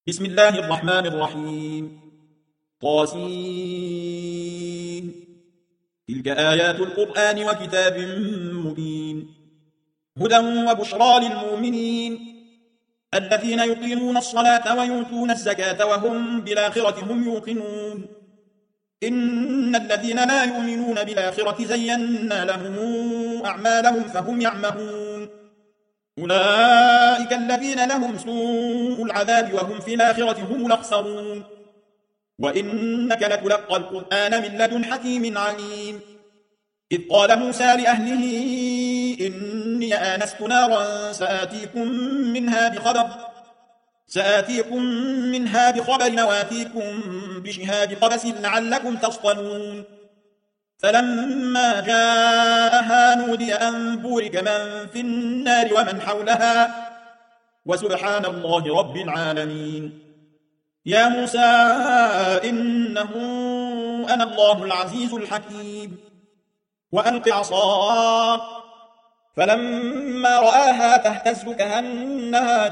بسم الله الرحمن الرحيم. طاسين. تلك آيات القرآن وكتاب مبين، هدى وبشرى للمؤمنين الذين يقيمون الصلاة ويؤتون الزكاة وهم بالآخرة هم يوقنون. إن الذين لا يؤمنون بالآخرة زينا لهم أعمالهم فهم يعمهون. أولئك الذين لهم سوء العذاب وهم في الآخرة هم الأخسرون. وإنك لتلقى القرآن من لدن حكيم عليم. إذ قال موسى لأهله إني آنست نارا سآتيكم منها بخبر وآتيكم بشهاب قبس لعلكم تصطلون. فلما جاءها نودي أن بورك من في النار ومن حولها وسبحان الله رب العالمين. يا موسى إنه أنا الله العزيز الحكيم. وألق عصاك فلما رآها تهتز كأنها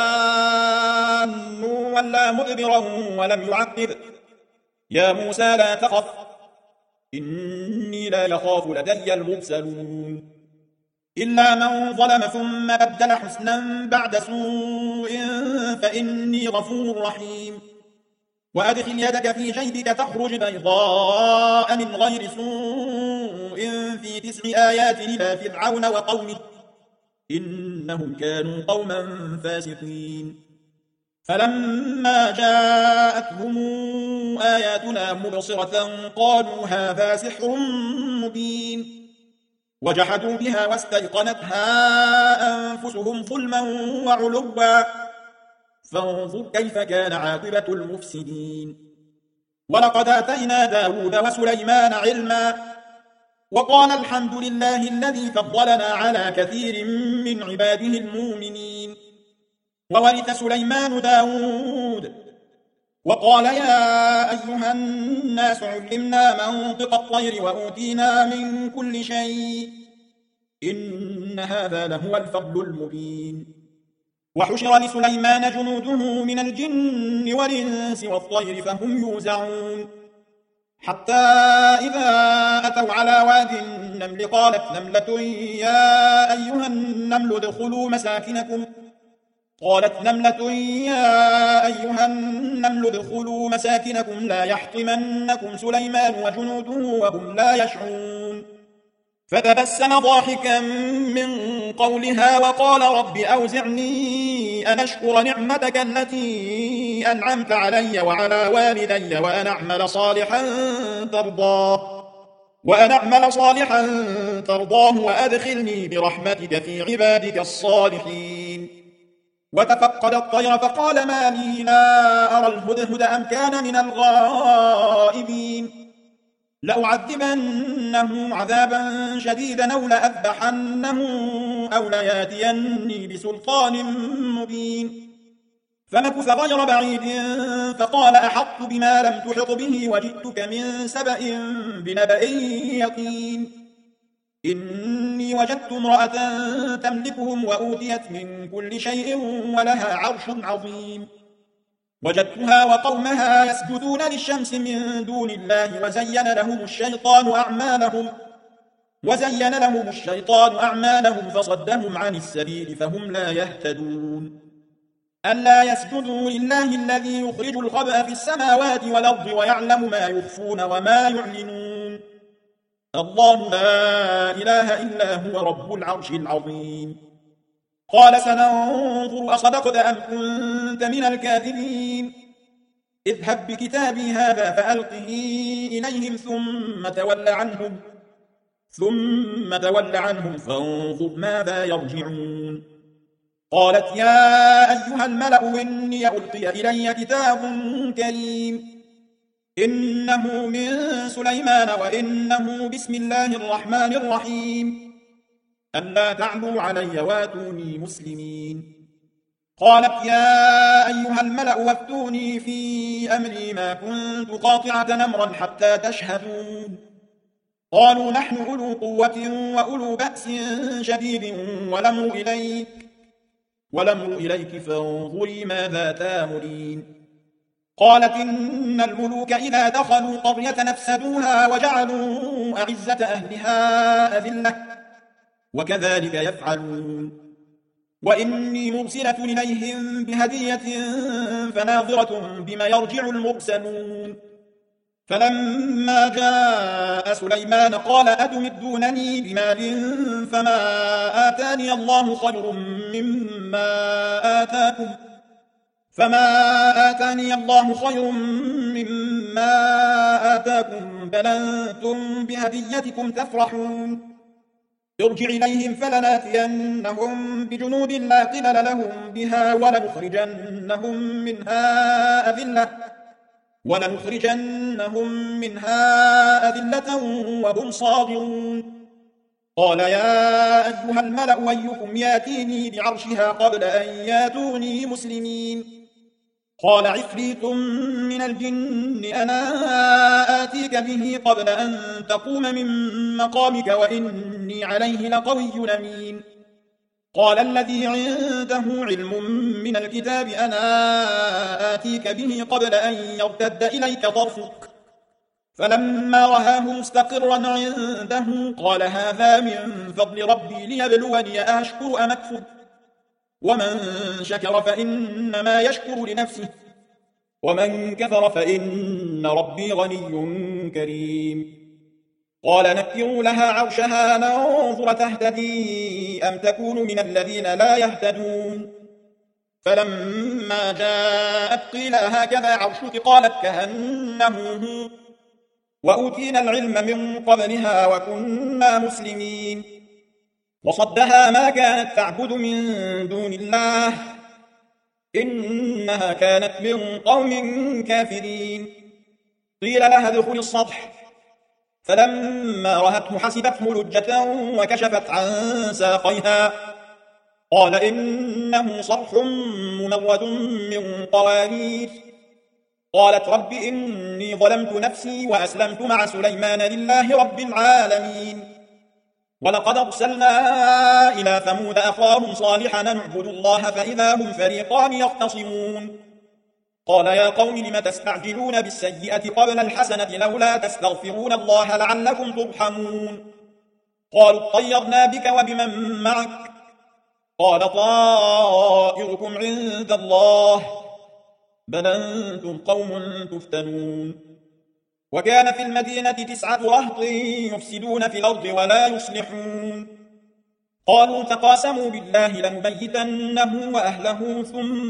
جان ولا مدبرا ولم يعقب. يا موسى لا تخف إني لا يخاف لدي المرسلون. إلا من ظلم ثم بدل حسنا بعد سوء فإني غفور رحيم. وأدخل يدك في جيبك تخرج بيضاء من غير سوء في 9 آيات إلى فرعون وقومه إنهم كانوا قوما فاسقين. فلما جاءتهم آياتنا مبصرة قالوا هذا سحر مبين. وجحدوا بها واستيقنتها أنفسهم ظلما وعلوا فانظر كيف كان عاقبة المفسدين. ولقد آتينا داود وسليمان علما وقال الحمد لله الذي فضلنا على كثير من عباده المؤمنين. وورث سليمان داود وقال يا أيها الناس علمنا منطق الطير وأوتينا من كل شيء إن هذا لهو الفضل المبين. وحشر لسليمان جنوده من الجن والإنس والطير فهم يوزعون. حتى إذا أتوا على واد النمل قالت نملة يا أيها النمل ادخلوا مساكنكم لا يحطمنكم سليمان وجنوده وهم لا يشعرون. فتبسم ضاحكا من قولها وقال رب أوزعني أن أشكر نعمتك التي أنعمت علي وعلى والدي وأن أعمل صالحا ترضاه وأدخلني برحمتك في عبادك الصالحين. وتفقد الطير فقال ما لي لا أرى الهدهد أم كان من الغائبين. لأعذبنه عذابا شديدا أو لأذبحنه أو لياتيني بسلطان مبين. فمكث غير بعيد فقال أحطت بما لم تحط به وجئتك من سبأ بنبأ يقين. إني وجدت امرأة تملكهم وأوتيت من كل شيء ولها عرش عظيم. وجدتها وقومها يسجدون للشمس من دون الله وزين لهم الشيطان أعمالهم فصدهم عن السبيل فهم لا يهتدون. ألا يسجدوا لله الذي يخرج الخبأ في السماوات والأرض ويعلم ما يخفون وما يعلنون. الله لا إله إلا هو رب العرش العظيم. قال سننظر أصدقت أم كنت من الكاذبين. اذهب بكتابي هذا فألقه إليهم ثم تول عنهم فانظر ماذا يرجعون. قالت يا أيها الملأ إني ألقي إلي كتاب كريم إنه من سليمان وإنه بسم الله الرحمن الرحيم ألا تعلوا علي واتوني مسلمين. قالت يا أيها الملأ وافتوني في أمري ما كنت قاطعة أمرا حتى تشهدون. قالوا نحن أولو قوة وأولو بأس شديد والأمر إليك والأمر إليك فانظري ماذا تامرين. قالت إن الملوك إذا دخلوا قرية نفسدوها وجعلوا أعزة أهلها أذلة وكذلك يفعلون. وإني مرسلة إليهم بهدية فناظرة بما يرجع المرسلون. فلما جاء سليمان قال أتمدونني بمال فما آتاني الله خير مما آتاكم بل أنتم بهديتكم تفرحون. ارجع إليهم فلناتينهم بجنود لا قبل لهم بها ولنخرجنهم منها أذلة وهم صاغرون. قال يا أيها الملأ أيكم ياتيني بعرشها قبل أن ياتوني مسلمين. قال عفريت من الجن أنا آتيك به قبل أن تقوم من مقامك وإني عليه لقوي أمين. قال الذي عنده علم من الكتاب أنا آتيك به قبل أن يرتد إليك طرفك. فلما رآه مستقرا عنده قال هذا من فضل ربي ليبلوني أشكر أم أكفر. ومن شكر فإنما يشكر لنفسه ومن كفر فإن ربي غني كريم. قال نكروا لها عرشها ننظر تهتدي أم تكون من الذين لا يهتدون. فلما جاءت قيل هكذا عرشك قالت كأنه هو وأوتينا العلم من قبلها وكنا مسلمين. وصدها ما كانت تعبد من دون الله إنها كانت من قوم كافرين. قيل لها ادخل الصرح فلما رأته حسبته لجة وكشفت عن ساقيها قال إنه صرح ممرد من قوارير. قالت رب إني ظلمت نفسي وأسلمت مع سليمان لله رب العالمين. ولقد أرسلنا إلى ثمود أخاهم صالحا أن اعبدوا الله فإذا هم فريقان يختصمون. قال يا قوم لم تستعجلون بالسيئة قبل الحسنة لولا تستغفرون الله لعلكم ترحمون. قالوا طيرنا بك وبمن معك قال طائركم عند الله بل أنتم قوم تفتنون. وكان في المدينة 9 رهط يفسدون في الأرض ولا يصلحون. قالوا تقاسموا بالله لنبيتنه وأهله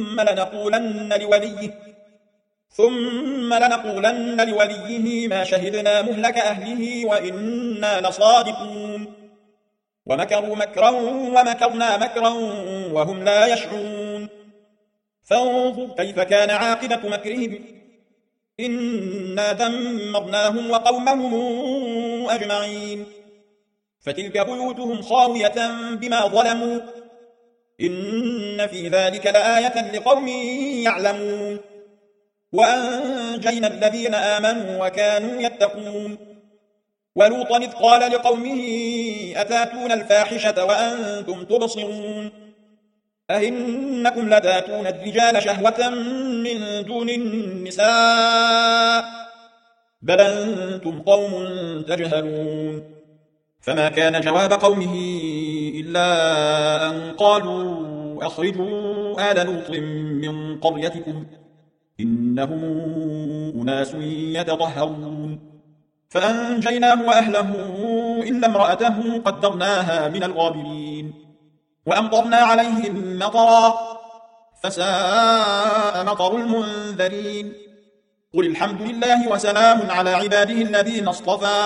ثم لنقولن لوليه ما شهدنا مهلك أهله وإنا لصادقون. ومكروا مكرا ومكرنا مكرا وهم لا يشعرون. فانظر كيف كان عاقبة مكرهم إنا دمرناهم وقومهم أجمعين. فتلك بيوتهم خاوية بما ظلموا إن في ذلك لآية لقوم يعلمون. وأنجينا الذين آمنوا وكانوا يتقون. ولوطا إذ قال لقومه أتاتون الفاحشة وأنتم تبصرون أئنكم لتاتون الرجال شهوة من دون النساء بل أنتم قوم تجهلون. فما كان جواب قومه إلا أن قالوا أخرجوا آل لوط من قريتكم إنهم أناس يتطهرون. فأنجيناه وأهله إلا امرأته قدرناها من الغابرين. وأمطرنا عليهم مطرا فساء مطر المنذرين. قل الحمد لله وسلام على عباده الذين اصطفى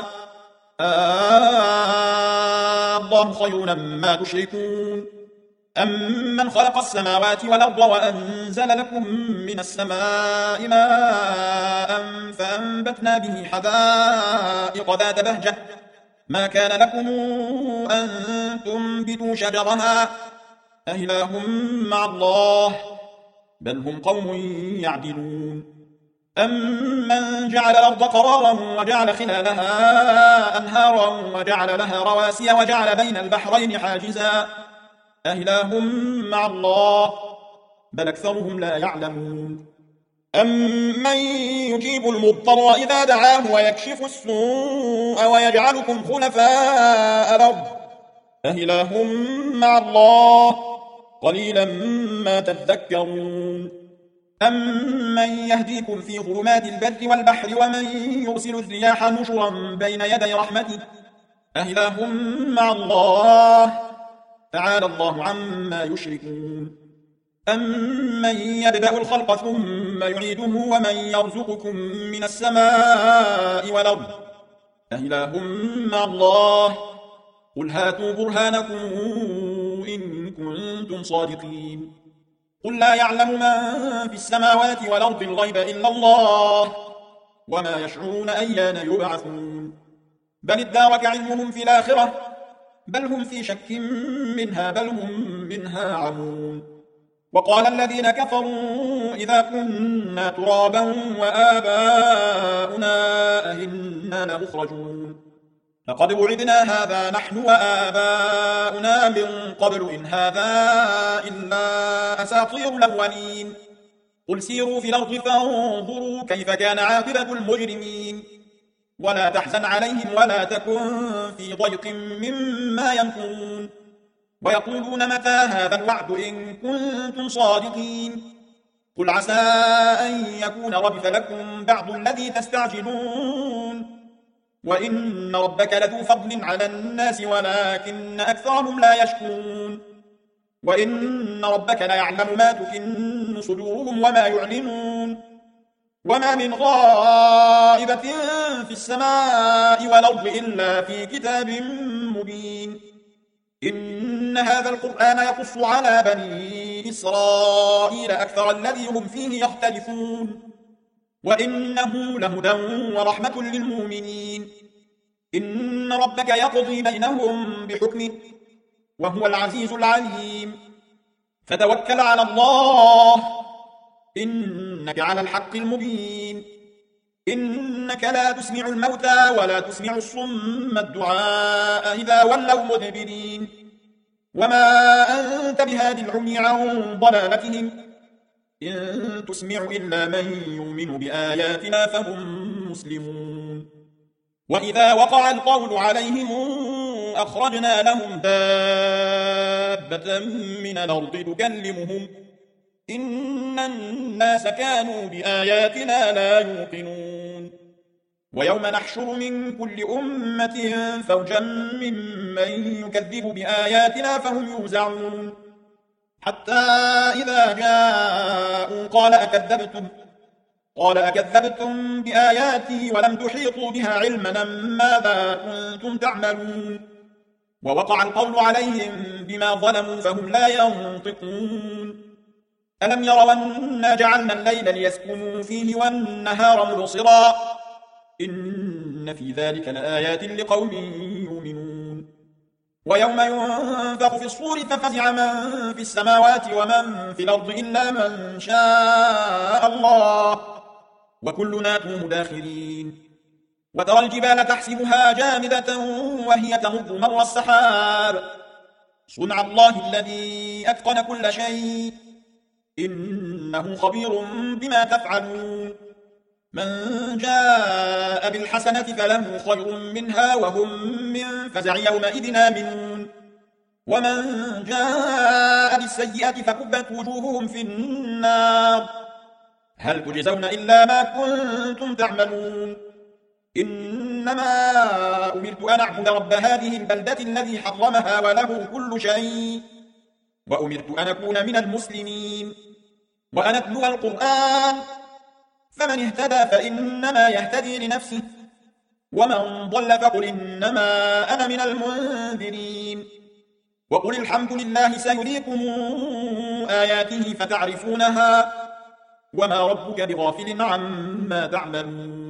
الله خير ما تشركون. أمن خلق السماوات والأرض وأنزل لكم من السماء ماء فأنبتنا به حدائق ذات بهجة ما كان لكم أن تنبتوا شجرها أإله مع الله بل هم قوم يعدلون. أمن جعل الأرض قرارا وجعل خلالها أنهارا وجعل لها رواسي وجعل بين البحرين حاجزا أإله مع الله بل أكثرهم لا يعلمون أمن يجيب المضطر إذا دعاه ويكشف السوء ويجعلكم خلفاء الأرض أإله مع الله قليلا ما تذكرون أمن يهديكم في ظلمات البر والبحر ومن يرسل الرياح نشرا بين يدي رحمته أإله مع الله تعالى الله عما يشركون أمن يبدأ الخلق ثم يعيده ومن يرزقكم من السماء والأرض أإله مع الله قل هاتوا برهانكم إن كنتم صادقين قل لا يعلم من في السماوات والأرض الغيب إلا الله وما يشعرون أيان يبعثون بل ادارك علمهم في الآخرة بل هم في شك منها بل هم منها عمون وقال الذين كفروا إذا كنا ترابا وآباؤنا أئنا لمخرجون لقد وعدنا هذا نحن وآباؤنا من قبل إن هذا إلا أساطير الأولين قل سيروا في الأرض فانظروا كيف كان عاقبة المجرمين ولا تحزن عليهم ولا تكن في ضيق مما يمكرون ويقولون متى هذا الوعد إن كنتم صادقين قل عسى أن يكون ردف لكم بعض الذي تستعجلون وإن ربك لذو فضل على الناس ولكن أكثرهم لا يشكرون وإن ربك ليعلم ما تكن صدورهم وما يعلنون وما من غائبة في السماء والأرض إلا في كتاب مبين إن هذا القرآن يقص على بني إسرائيل أكثر الذي هم فيه يختلفون وإنه لهدى ورحمة للمؤمنين إن ربك يقضي بينهم بحكمه وهو العزيز العليم فتوكل على الله إنك على الحق المبين إنك لا تسمع الموتى ولا تسمع الصم الدعاء إذا ولوا مدبرين وما أنت بهادي العمي عن ضلالتهم إن تسمع إلا من يؤمن بآياتنا فهم مسلمون وإذا وقع القول عليهم أخرجنا لهم دابة من الأرض تكلمهم إن الناس كانوا بآياتنا لا يوقنون ويوم نحشر من كل أمة فوجا ممن يكذب بآياتنا فهم يوزعون حتى إذا جاءوا قال أكذبتم بآياتي ولم تحيطوا بها علما ماذا كنتم تعملون ووقع القول عليهم بما ظلموا فهم لا ينطقون ألم يروا أنا جعلنا الليل ليسكنوا فيه والنهار مبصرا إن في ذلك لآيات لقوم يؤمنون ويوم ينفخ في الصور ففزع من في السماوات ومن في الأرض إلا من شاء الله وكلنا توم داخرين وترى الجبال تحسبها جامدة وهي تمر مر السحاب صنع الله الذي أتقن كل شيء إنه خبير بما تفعلون من جاء بالحسنة فله خير منها وهم من فزع يومئذ آمنون ومن جاء بالسيئة فكبت وجوههم في النار هل تجزون إلا ما كنتم تعملون إنما أمرت أن أعبد رب هذه البلدة الذي حرمها وله كل شيء وأمرت أن أكون من المسلمين وأن أتلو القرآن فمن اهتدى فإنما يهتدي لنفسه ومن ضل فقل إنما أنا من المنذرين وقل الحمد لله سيريكم آياته فتعرفونها وما ربك بغافل عما تعملون